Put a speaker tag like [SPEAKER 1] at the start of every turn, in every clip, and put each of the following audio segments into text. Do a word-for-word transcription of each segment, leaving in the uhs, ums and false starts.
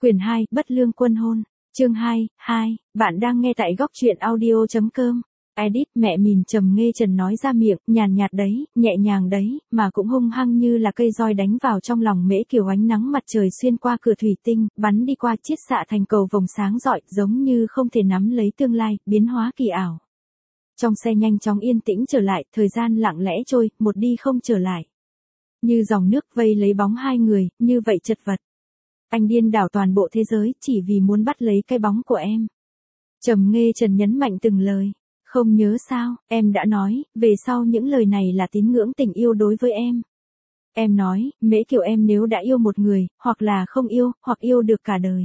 [SPEAKER 1] Quyển hai, Bất lương quân hôn. Chương hai, hai, bạn đang nghe tại góc truyện audio chấm com. Edit, mẹ mình Trầm Nghê Trần nói ra miệng, nhàn nhạt đấy, nhẹ nhàng đấy, mà cũng hung hăng như là cây roi đánh vào trong lòng Mễ Kiều. Ánh nắng mặt trời xuyên qua cửa thủy tinh, bắn đi qua chiết xạ thành cầu vồng sáng rọi, giống như không thể nắm lấy tương lai, biến hóa kỳ ảo. Trong xe nhanh chóng yên tĩnh trở lại, thời gian lặng lẽ trôi, một đi không trở lại. Như dòng nước vây lấy bóng hai người, như vậy chật vật. Anh điên đảo toàn bộ thế giới, chỉ vì muốn bắt lấy cái bóng của em. Trầm Nghê Trần nhấn mạnh từng lời. Không nhớ sao, em đã nói, về sau những lời này là tín ngưỡng tình yêu đối với em. Em nói, Mễ Kiều, em nếu đã yêu một người, hoặc là không yêu, hoặc yêu được cả đời.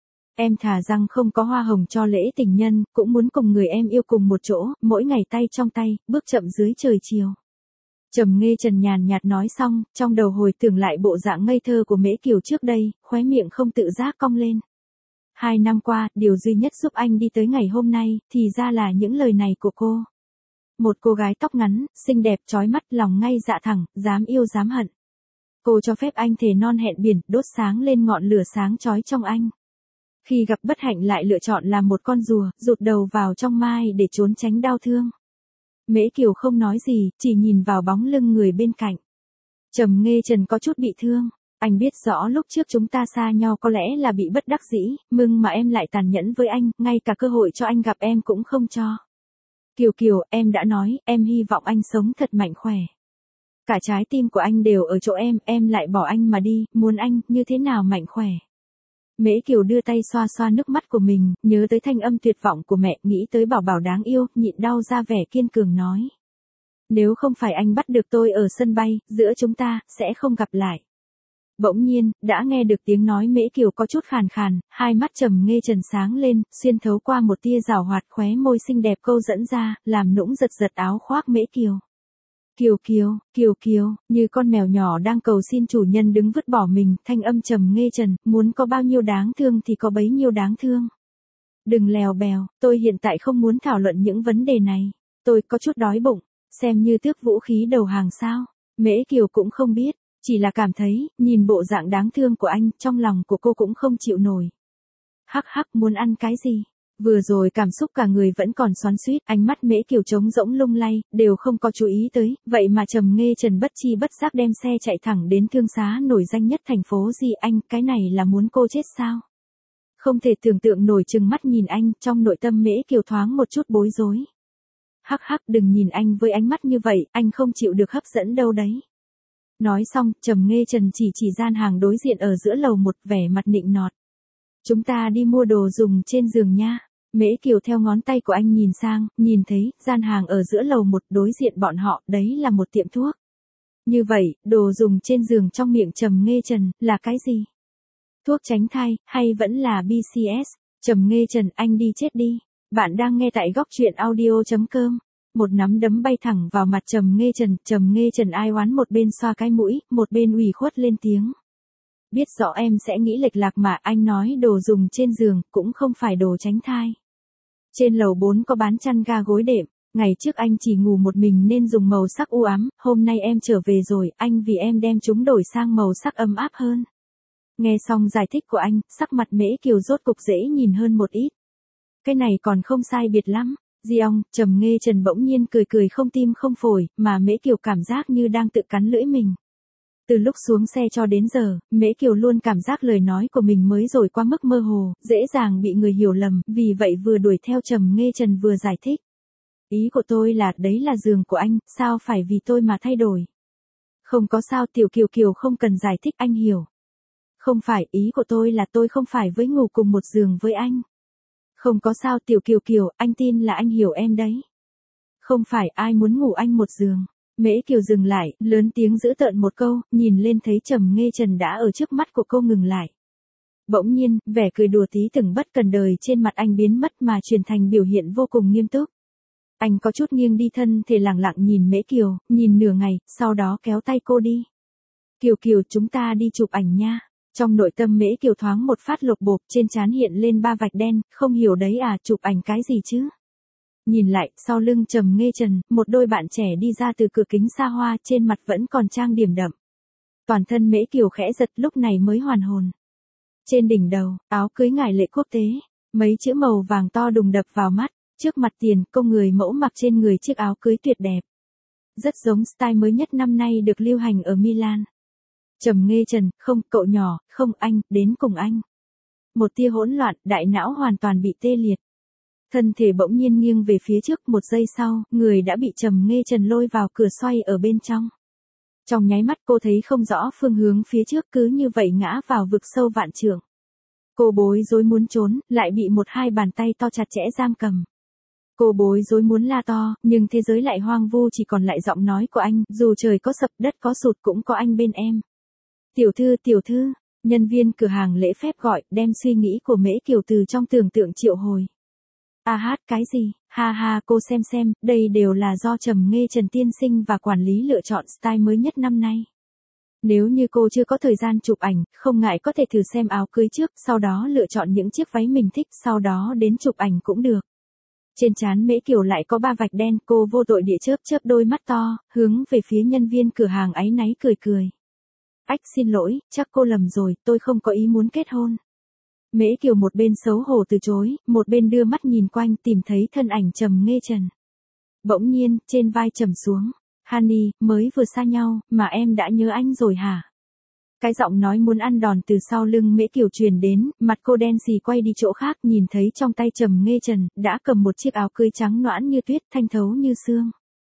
[SPEAKER 1] Em thà rằng không có hoa hồng cho lễ tình nhân, cũng muốn cùng người em yêu cùng một chỗ, mỗi ngày tay trong tay, bước chậm dưới trời chiều. Trầm Nghê Trần nhàn nhạt nói xong, trong đầu hồi tưởng lại bộ dạng ngây thơ của Mễ Kiều trước đây, khóe miệng không tự giác cong lên. Hai năm qua, điều duy nhất giúp anh đi tới ngày hôm nay, thì ra là những lời này của cô. Một cô gái tóc ngắn, xinh đẹp, chói mắt, lòng ngay dạ thẳng, dám yêu dám hận. Cô cho phép anh thề non hẹn biển, đốt sáng lên ngọn lửa sáng chói trong anh. Khi gặp bất hạnh lại lựa chọn làm một con rùa, rụt đầu vào trong mai để trốn tránh đau thương. Mễ Kiều không nói gì, chỉ nhìn vào bóng lưng người bên cạnh. Trầm Nghê Trần có chút bị thương. Anh biết rõ lúc trước chúng ta xa nhau có lẽ là bị bất đắc dĩ, nhưng mà em lại tàn nhẫn với anh, ngay cả cơ hội cho anh gặp em cũng không cho. Kiều Kiều, em đã nói, em hy vọng anh sống thật mạnh khỏe. Cả trái tim của anh đều ở chỗ em, em lại bỏ anh mà đi, muốn anh, như thế nào mạnh khỏe. Mễ Kiều đưa tay xoa xoa nước mắt của mình, nhớ tới thanh âm tuyệt vọng của mẹ, nghĩ tới bảo bảo đáng yêu, nhịn đau ra vẻ kiên cường nói. Nếu không phải anh bắt được tôi ở sân bay, giữa chúng ta, sẽ không gặp lại. Bỗng nhiên, đã nghe được tiếng nói Mễ Kiều có chút khàn khàn, hai mắt Trầm Nghê Trần sáng lên, xuyên thấu qua một tia rào hoạt, khóe môi xinh đẹp câu dẫn ra, làm nũng giật giật áo khoác Mễ Kiều. Kiều Kiều, Kiều Kiều, như con mèo nhỏ đang cầu xin chủ nhân đứng vứt bỏ mình, thanh âm Trầm Nghê Trần, muốn có bao nhiêu đáng thương thì có bấy nhiêu đáng thương. Đừng lèo bèo, tôi hiện tại không muốn thảo luận những vấn đề này. Tôi có chút đói bụng, xem như tước vũ khí đầu hàng sao. Mễ Kiều cũng không biết, chỉ là cảm thấy, nhìn bộ dạng đáng thương của anh, trong lòng của cô cũng không chịu nổi. Hắc hắc, muốn ăn cái gì? Vừa rồi cảm xúc cả người vẫn còn xoắn xuýt, ánh mắt Mễ Kiều trống rỗng lung lay, đều không có chú ý tới, vậy mà Trầm Nghê Trần bất chi bất giác đem xe chạy thẳng đến thương xá nổi danh nhất thành phố gì. Anh, cái này là muốn cô chết sao? Không thể tưởng tượng nổi, trừng mắt nhìn anh, trong nội tâm Mễ Kiều thoáng một chút bối rối. Hắc hắc, đừng nhìn anh với ánh mắt như vậy, anh không chịu được hấp dẫn đâu đấy. Nói xong, Trầm Nghê Trần chỉ chỉ gian hàng đối diện ở giữa lầu một, vẻ mặt nịnh nọt. Chúng ta đi mua đồ dùng trên giường nha. Mễ Kiều theo ngón tay của anh nhìn sang, nhìn thấy, gian hàng ở giữa lầu một đối diện bọn họ, đấy là một tiệm thuốc. Như vậy, đồ dùng trên giường trong miệng Trầm Nghê Trần, là cái gì? Thuốc tránh thai, hay vẫn là bê xê ét? Trầm Nghê Trần, anh đi chết đi. Bạn đang nghe tại góc truyện audio chấm com. Một nắm đấm bay thẳng vào mặt Trầm Nghê Trần, Trầm Nghê Trần ai oán một bên xoa cái mũi, một bên ủy khuất lên tiếng. Biết rõ em sẽ nghĩ lệch lạc mà, anh nói đồ dùng trên giường, cũng không phải đồ tránh thai. Trên lầu bốn có bán chăn ga gối đệm, ngày trước anh chỉ ngủ một mình nên dùng màu sắc u ám, hôm nay em trở về rồi, anh vì em đem chúng đổi sang màu sắc ấm áp hơn. Nghe xong giải thích của anh, sắc mặt Mễ Kiều rốt cục dễ nhìn hơn một ít. Cái này còn không sai biệt lắm. Giong, Trầm Nghê Trần bỗng nhiên cười cười không tim không phổi, mà Mễ Kiều cảm giác như đang tự cắn lưỡi mình. Từ lúc xuống xe cho đến giờ, Mễ Kiều luôn cảm giác lời nói của mình mới rồi quá mức mơ hồ, dễ dàng bị người hiểu lầm, vì vậy vừa đuổi theo Trầm Nghê Trần vừa giải thích. Ý của tôi là, đấy là giường của anh, sao phải vì tôi mà thay đổi? Không có sao, Tiểu Kiều Kiều không cần giải thích, anh hiểu. Không phải, ý của tôi là tôi không phải với ngủ cùng một giường với anh. Không có sao, Tiểu Kiều Kiều, anh tin là anh hiểu em đấy. Không phải ai muốn ngủ anh một giường. Mễ Kiều dừng lại, lớn tiếng giữ tợn một câu, nhìn lên thấy Trầm Nghê Trần đã ở trước mắt của cô ngừng lại. Bỗng nhiên, vẻ cười đùa tí từng bất cần đời trên mặt anh biến mất mà chuyển thành biểu hiện vô cùng nghiêm túc. Anh có chút nghiêng đi thân thể lặng lặng nhìn Mễ Kiều, nhìn nửa ngày, sau đó kéo tay cô đi. Kiều Kiều, chúng ta đi chụp ảnh nha. Trong nội tâm Mễ Kiều thoáng một phát lột bột, trên trán hiện lên ba vạch đen, không hiểu đấy à, chụp ảnh cái gì chứ? Nhìn lại, sau lưng Trầm Nghê Trần, một đôi bạn trẻ đi ra từ cửa kính xa hoa, trên mặt vẫn còn trang điểm đậm. Toàn thân Mễ Kiều khẽ giật, lúc này mới hoàn hồn. Trên đỉnh đầu, áo cưới ngải lệ quốc tế, mấy chữ màu vàng to đùng đập vào mắt, trước mặt tiền, cô người mẫu mặc trên người chiếc áo cưới tuyệt đẹp. Rất giống style mới nhất năm nay được lưu hành ở Milan. Trầm Nghê Trần, không, cậu nhỏ, không, anh, đến cùng anh. Một tia hỗn loạn, đại não hoàn toàn bị tê liệt. Thân thể bỗng nhiên nghiêng về phía trước, một giây sau, người đã bị Trầm Nghê Trần lôi vào cửa xoay ở bên trong. Trong nháy mắt cô thấy không rõ phương hướng phía trước, cứ như vậy ngã vào vực sâu vạn trượng. Cô bối rối muốn trốn, lại bị một hai bàn tay to chặt chẽ giam cầm. Cô bối rối muốn la to, nhưng thế giới lại hoang vu, chỉ còn lại giọng nói của anh, dù trời có sập, đất có sụt cũng có anh bên em. Tiểu thư, tiểu thư, nhân viên cửa hàng lễ phép gọi, đem suy nghĩ của Mễ Kiều từ trong tưởng tượng triệu hồi. À hát, cái gì, ha ha, cô xem xem, đây đều là do Trầm Nghê Trần tiên sinh và quản lý lựa chọn style mới nhất năm nay. Nếu như cô chưa có thời gian chụp ảnh, không ngại có thể thử xem áo cưới trước, sau đó lựa chọn những chiếc váy mình thích, sau đó đến chụp ảnh cũng được. Trên trán Mễ Kiều lại có ba vạch đen, cô vô tội địa chớp chớp đôi mắt to, hướng về phía nhân viên cửa hàng áy náy cười cười. Ách, xin lỗi, chắc cô lầm rồi, tôi không có ý muốn kết hôn. Mễ Kiều một bên xấu hổ từ chối, một bên đưa mắt nhìn quanh tìm thấy thân ảnh Trầm Nghê Trần. Bỗng nhiên, trên vai trầm xuống. Honey, mới vừa xa nhau, mà em đã nhớ anh rồi hả? Cái giọng nói muốn ăn đòn từ sau lưng Mễ Kiều truyền đến, mặt cô đen xì quay đi chỗ khác, nhìn thấy trong tay Trầm Nghê Trần, đã cầm một chiếc áo cưới trắng nõn như tuyết, thanh thấu như sương.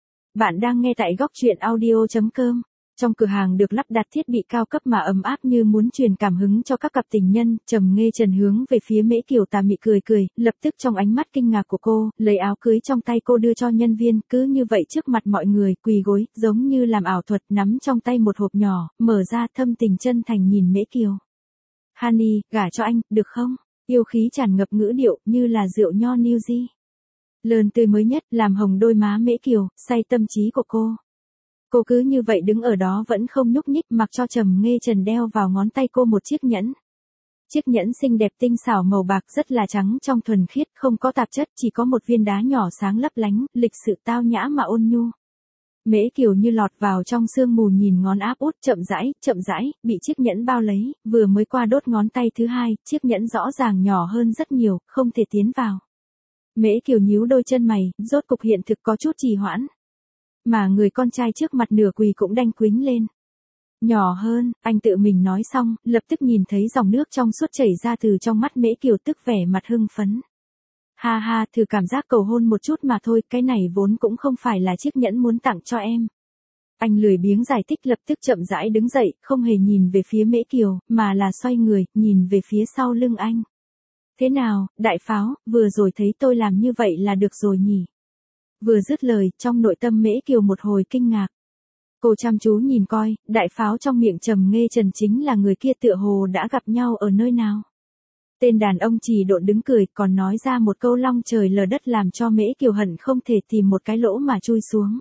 [SPEAKER 1] Bạn đang nghe tại góc truyện audio chấm com. Trong cửa hàng được lắp đặt thiết bị cao cấp mà ấm áp như muốn truyền cảm hứng cho các cặp tình nhân, Trầm Nghê Trần hướng về phía Mễ Kiều tà mị cười cười, lập tức trong ánh mắt kinh ngạc của cô, lấy áo cưới trong tay cô đưa cho nhân viên, cứ như vậy trước mặt mọi người, quỳ gối, giống như làm ảo thuật, nắm trong tay một hộp nhỏ, mở ra thâm tình chân thành nhìn Mễ Kiều. Honey, gả cho anh, được không? Yêu khí tràn ngập ngữ điệu, như là rượu nho New Zealand. Lớn tươi mới nhất, làm hồng đôi má Mễ Kiều, say tâm trí của cô. Cô cứ như vậy đứng ở đó vẫn không nhúc nhích, mặc cho Trầm Nghê Trần đeo vào ngón tay cô một chiếc nhẫn. Chiếc nhẫn xinh đẹp tinh xảo màu bạc rất là trắng trong thuần khiết, không có tạp chất, chỉ có một viên đá nhỏ sáng lấp lánh, lịch sự tao nhã mà ôn nhu. Mễ Kiều như lọt vào trong sương mù nhìn ngón áp út, chậm rãi, chậm rãi, bị chiếc nhẫn bao lấy, vừa mới qua đốt ngón tay thứ hai, chiếc nhẫn rõ ràng nhỏ hơn rất nhiều, không thể tiến vào. Mễ Kiều nhíu đôi chân mày, rốt cục hiện thực có chút trì hoãn. Mà người con trai trước mặt nửa quỳ cũng đanh quýnh lên. Nhỏ hơn, anh tự mình nói xong, lập tức nhìn thấy dòng nước trong suốt chảy ra từ trong mắt Mễ Kiều, tức vẻ mặt hưng phấn. Ha ha, thử cảm giác cầu hôn một chút mà thôi, cái này vốn cũng không phải là chiếc nhẫn muốn tặng cho em. Anh lười biếng giải thích, lập tức chậm rãi đứng dậy, không hề nhìn về phía Mễ Kiều, mà là xoay người, nhìn về phía sau lưng anh. Thế nào, đại pháo, vừa rồi thấy tôi làm như vậy là được rồi nhỉ? Vừa dứt lời, trong nội tâm Mễ Kiều một hồi kinh ngạc. Cô chăm chú nhìn coi, đại pháo trong miệng Trầm Nghê Trần chính là người kia, tựa hồ đã gặp nhau ở nơi nào. Tên đàn ông chỉ độn đứng cười, còn nói ra một câu long trời lở đất làm cho Mễ Kiều hận không thể tìm một cái lỗ mà chui xuống.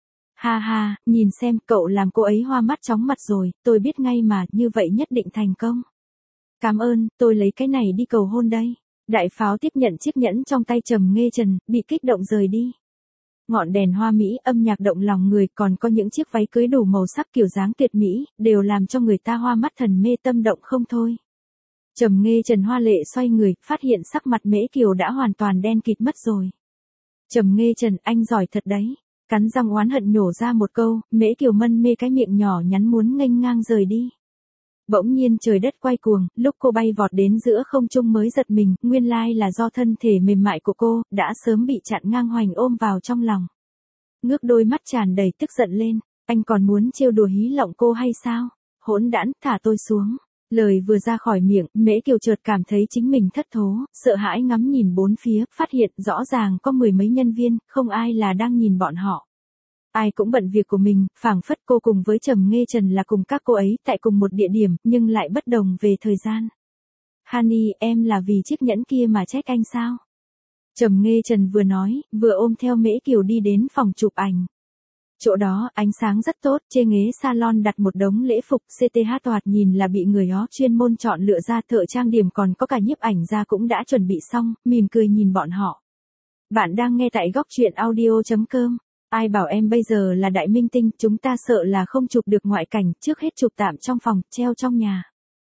[SPEAKER 1] Ha ha, nhìn xem, cậu làm cô ấy hoa mắt chóng mặt rồi, tôi biết ngay mà, như vậy nhất định thành công. Cảm ơn, tôi lấy cái này đi cầu hôn đây. Đại pháo tiếp nhận chiếc nhẫn trong tay Trầm Nghê Trần, bị kích động rời đi. Ngọn đèn hoa mỹ, âm nhạc động lòng người, còn có những chiếc váy cưới đủ màu sắc kiểu dáng tuyệt mỹ, đều làm cho người ta hoa mắt thần mê tâm động không thôi. Trầm Nghê Trần hoa lệ xoay người, phát hiện sắc mặt Mễ Kiều đã hoàn toàn đen kịt mất rồi. Trầm Nghê Trần, anh giỏi thật đấy. Cắn răng oán hận nhổ ra một câu, Mễ Kiều mân mê cái miệng nhỏ nhắn muốn nghênh ngang rời đi. Bỗng nhiên trời đất quay cuồng, lúc cô bay vọt đến giữa không trung mới giật mình, nguyên lai là do thân thể mềm mại của cô, đã sớm bị chặn ngang hoành ôm vào trong lòng. Ngước đôi mắt tràn đầy tức giận lên, anh còn muốn trêu đùa hí lộng cô hay sao? Hỗn đản, thả tôi xuống. Lời vừa ra khỏi miệng, Mễ Kiều chợt cảm thấy chính mình thất thố, sợ hãi ngắm nhìn bốn phía, phát hiện rõ ràng có mười mấy nhân viên, không ai là đang nhìn bọn họ. Ai cũng bận việc của mình, phảng phất cô cùng với Trầm Nghê Trần là cùng các cô ấy tại cùng một địa điểm, nhưng lại bất đồng về thời gian. Honey, em là vì chiếc nhẫn kia mà trách anh sao? Trầm Nghê Trần vừa nói, vừa ôm theo Mễ Kiều đi đến phòng chụp ảnh. Chỗ đó, ánh sáng rất tốt, trên ghế salon đặt một đống lễ phục, xê tê hát thoạt nhìn là bị người đó chuyên môn chọn lựa ra, thợ trang điểm còn có cả nhiếp ảnh ra cũng đã chuẩn bị xong, mỉm cười nhìn bọn họ. Bạn đang nghe tại góc truyện audio chấm com. Ai bảo em bây giờ là đại minh tinh, chúng ta sợ là không chụp được ngoại cảnh, trước hết chụp tạm trong phòng, treo trong nhà.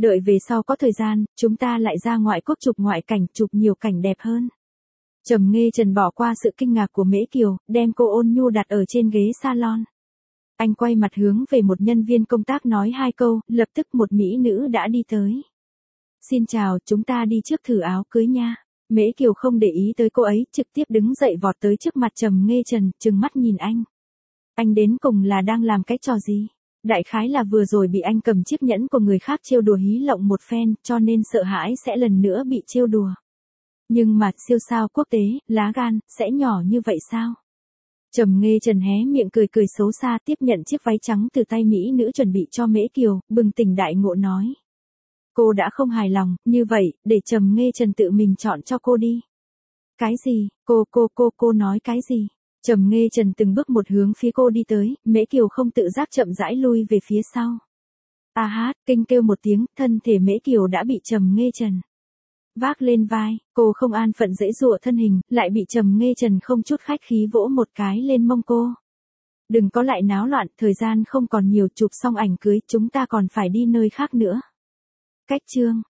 [SPEAKER 1] đợi về sau có thời gian, chúng ta lại ra ngoại quốc chụp ngoại cảnh, chụp nhiều cảnh đẹp hơn. Trầm Nghê Trần bỏ qua sự kinh ngạc của Mễ Kiều, đem cô ôn nhu đặt ở trên ghế salon. Anh quay mặt hướng về một nhân viên công tác nói hai câu, lập tức một mỹ nữ đã đi tới. Xin chào, chúng ta đi trước thử áo cưới nha. Mễ Kiều không để ý tới cô ấy, trực tiếp đứng dậy vọt tới trước mặt Trầm Nghê Trần, trừng mắt nhìn anh. Anh đến cùng là đang làm cái trò gì? Đại khái là vừa rồi bị anh cầm chiếc nhẫn của người khác trêu đùa hí lộng một phen, cho nên sợ hãi sẽ lần nữa bị trêu đùa. Nhưng mà, siêu sao quốc tế, lá gan, sẽ nhỏ như vậy sao? Trầm Nghê Trần hé miệng cười cười xấu xa tiếp nhận chiếc váy trắng từ tay mỹ nữ chuẩn bị cho Mễ Kiều, bừng tỉnh đại ngộ nói. Cô đã không hài lòng, như vậy, để Trầm Nghê Trần tự mình chọn cho cô đi. Cái gì, cô cô cô cô nói cái gì? Trầm Nghê Trần từng bước một hướng phía cô đi tới, Mễ Kiều không tự giác chậm rãi lui về phía sau. A hát, kinh kêu một tiếng, thân thể Mễ Kiều đã bị Trầm Nghê Trần vác lên vai, cô không an phận dãy dụa thân hình, lại bị Trầm Nghê Trần không chút khách khí vỗ một cái lên mông cô. Đừng có lại náo loạn, thời gian không còn nhiều, chụp xong ảnh cưới, chúng ta còn phải đi nơi khác nữa. Cách chương